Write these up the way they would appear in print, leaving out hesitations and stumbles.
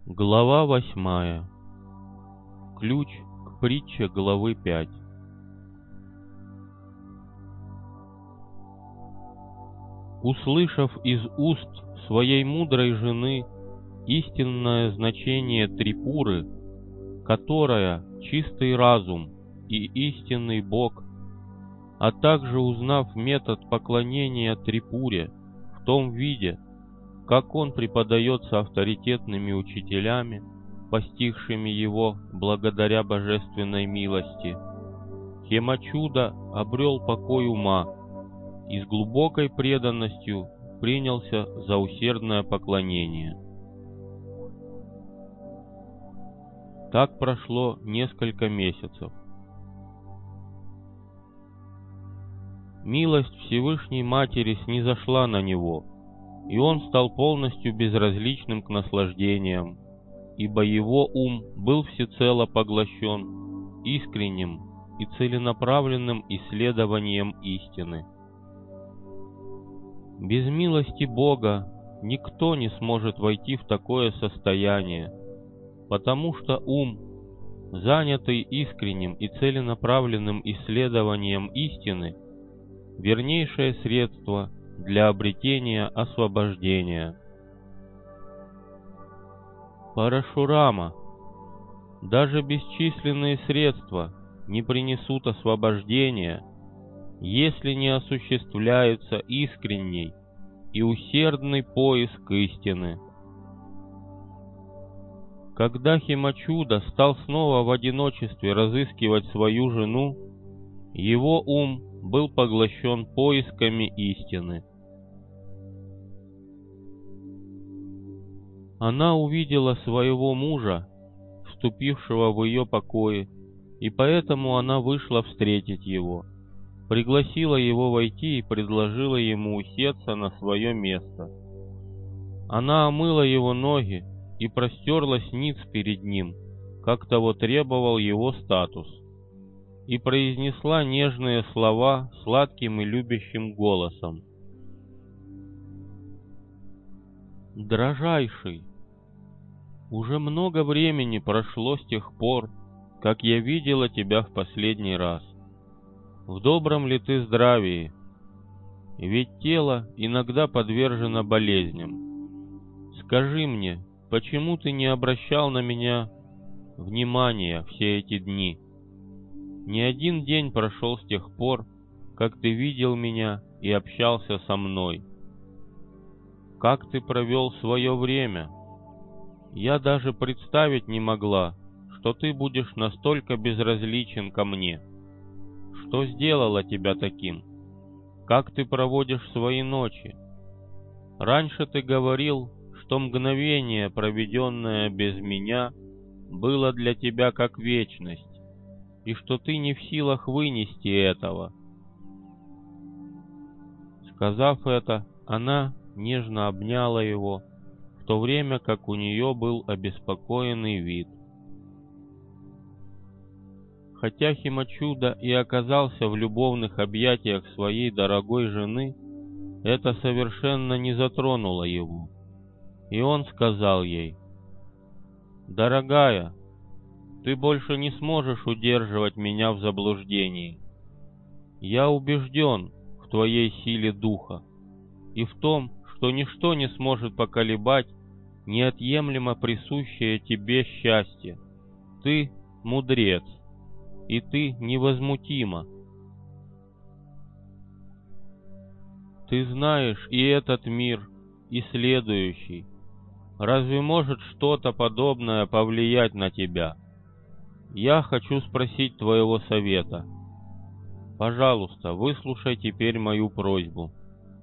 Глава 8. Ключ к притче главы 5. Услышав из уст своей мудрой жены истинное значение трипуры, которая чистый разум и истинный Бог, а также узнав метод поклонения трипуре в том виде, как он преподается авторитетными учителями, постигшими его благодаря божественной милости, Хемачуда обрел покой ума и с глубокой преданностью принялся за усердное поклонение. Так прошло несколько месяцев. Милость Всевышней Матери снизошла на него, и он стал полностью безразличным к наслаждениям, ибо его ум был всецело поглощен искренним и целенаправленным исследованием истины. Без милости Бога никто не сможет войти в такое состояние, потому что ум, занятый искренним и целенаправленным исследованием истины, вернейшее средство для обретения освобождения. Парашурама, даже бесчисленные средства не принесут освобождения, если не осуществляется искренний и усердный поиск истины. Когда Хемачуда стал снова в одиночестве разыскивать свою жену, его ум был поглощен поисками истины. Она увидела своего мужа, вступившего в ее покои, и поэтому она вышла встретить его, пригласила его войти и предложила ему усесться на свое место. Она омыла его ноги и простерлась ниц перед ним, как того требовал его статус, и произнесла нежные слова сладким и любящим голосом. «Дорожайший, уже много времени прошло с тех пор, как я видела тебя в последний раз. В добром ли ты здравии? Ведь тело иногда подвержено болезням. Скажи мне, почему ты не обращал на меня внимания все эти дни? Не один день прошел с тех пор, как ты видел меня и общался со мной. Как ты провел свое время? Я даже представить не могла, что ты будешь настолько безразличен ко мне. Что сделало тебя таким? Как ты проводишь свои ночи? Раньше ты говорил, что мгновение, проведенное без меня, было для тебя как вечность, и что ты не в силах вынести этого». Сказав это, она нежно обняла его, в то время как у нее был обеспокоенный вид. Хотя Хемачуда и оказался в любовных объятиях своей дорогой жены, это совершенно не затронуло его, и он сказал ей: «Дорогая, ты больше не сможешь удерживать меня в заблуждении. Я убежден в твоей силе духа и в том, что ничто не сможет поколебать неотъемлемо присущее тебе счастье. Ты мудрец, и ты невозмутима. Ты знаешь и этот мир, и следующий. Разве может что-то подобное повлиять на тебя? Я хочу спросить твоего совета. Пожалуйста, выслушай теперь мою просьбу.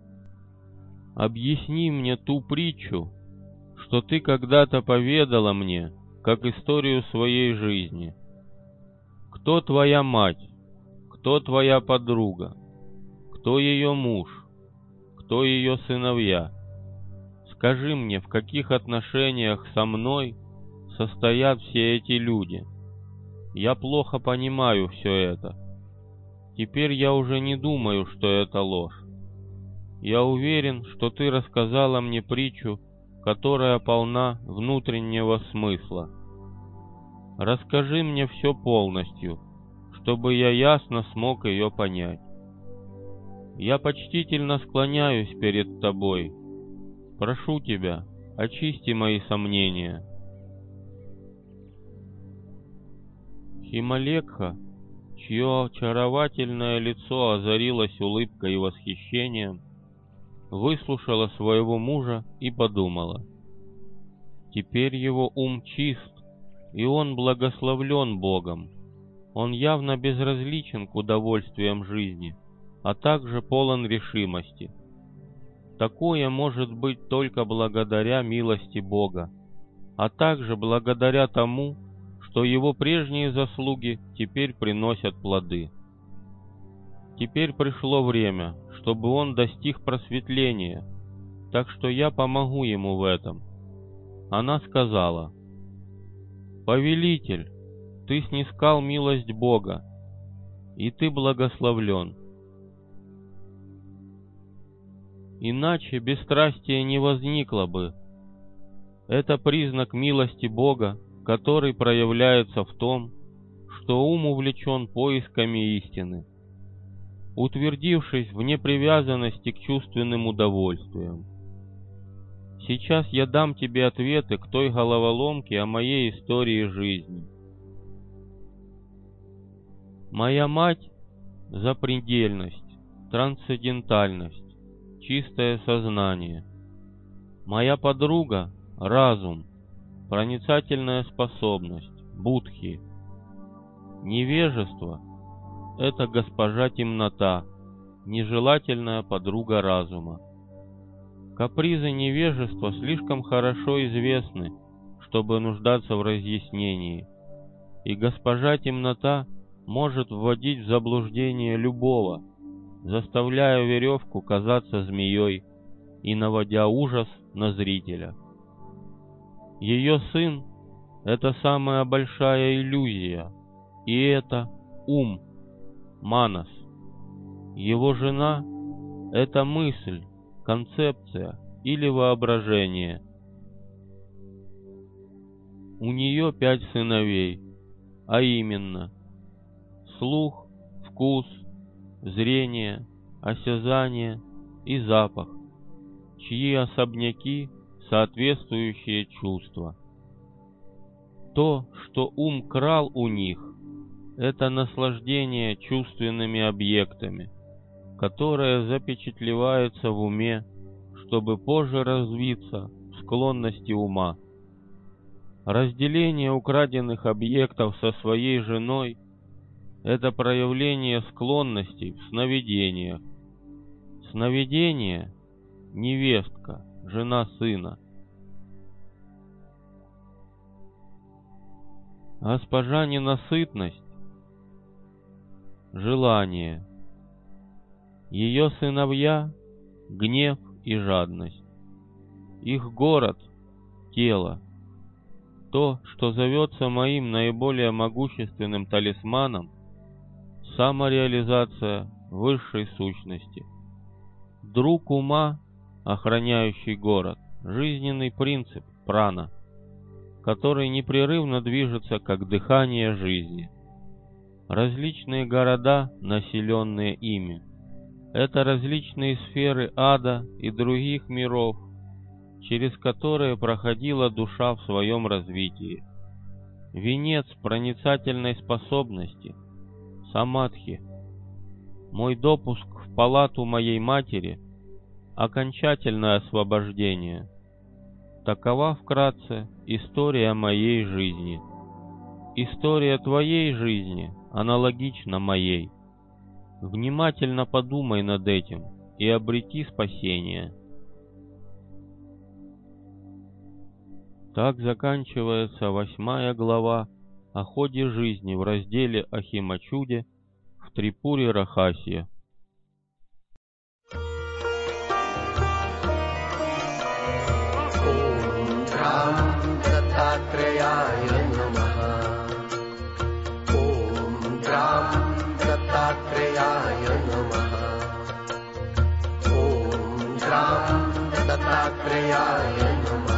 Объясни мне ту притчу, что ты когда-то поведала мне, как историю своей жизни. Кто твоя мать? Кто твоя подруга? Кто ее муж? Кто ее сыновья? Скажи мне, в каких отношениях со мной состоят все эти люди? Я плохо понимаю все это. Теперь я уже не думаю, что это ложь. Я уверен, что ты рассказала мне притчу которая полна внутреннего смысла. Расскажи мне все полностью, чтобы я ясно смог ее понять. Я почтительно склоняюсь перед тобой. Прошу тебя, очисти мои сомнения. Хималекха, чье очаровательное лицо озарилось улыбкой и восхищением, выслушала своего мужа и подумала: теперь его ум чист, и он благословлен Богом. Он явно безразличен к удовольствиям жизни, а также полон решимости. Такое может быть только благодаря милости Бога, а также благодаря тому, что его прежние заслуги теперь приносят плоды. Теперь пришло время, чтобы он достиг просветления, так что я помогу ему в этом. Она сказала: «Повелитель, ты снискал милость Бога, и ты благословлен. Иначе бесстрастие не возникло бы. Это признак милости Бога, который проявляется в том, что ум увлечен поисками истины, утвердившись в непривязанности к чувственным удовольствиям. Сейчас я дам тебе ответы к той головоломке о моей истории жизни. Моя мать — запредельность, трансцендентальность, чистое сознание. Моя подруга — разум, проницательная способность, будхи. Невежество — это госпожа темнота, нежелательная подруга разума. Капризы невежества слишком хорошо известны, чтобы нуждаться в разъяснении, и госпожа темнота может вводить в заблуждение любого, заставляя веревку казаться змеей и наводя ужас на зрителя. Ее сын — это самая большая иллюзия, и это ум, манас. Его жена — это мысль, концепция или воображение. У нее 5 сыновей, а именно слух, вкус, зрение, осязание и запах, чьи особняки — соответствующие чувства. То, что ум крал у них, это наслаждение чувственными объектами, которое запечатлевается в уме, чтобы позже развиться в склонности ума. Разделение украденных объектов со своей женой — это проявление склонностей в сновидениях. Сновидение — невестка, жена сына. Госпожа ненасытность — желание. Ее сыновья — гнев и жадность. Их город — тело. То, что зовется моим наиболее могущественным талисманом — самореализация высшей сущности. Друг ума, охраняющий город, жизненный принцип прана, который непрерывно движется как дыхание жизни. Различные города, населенные ими, это различные сферы ада и других миров, через которые проходила душа в своем развитии. Венец проницательной способности — самадхи. Мой допуск в палату моей матери — окончательное освобождение. Такова вкратце история моей жизни. История твоей жизни аналогична моей. Внимательно подумай над этим и обрети спасение. Так заканчивается 8 глава о ходе жизни в разделе о Химачуде в Трипуре Рахасья. Ом Даттатреяя Намаха. Ом Даттатреяя Намаха. Ом Даттатреяя Намаха.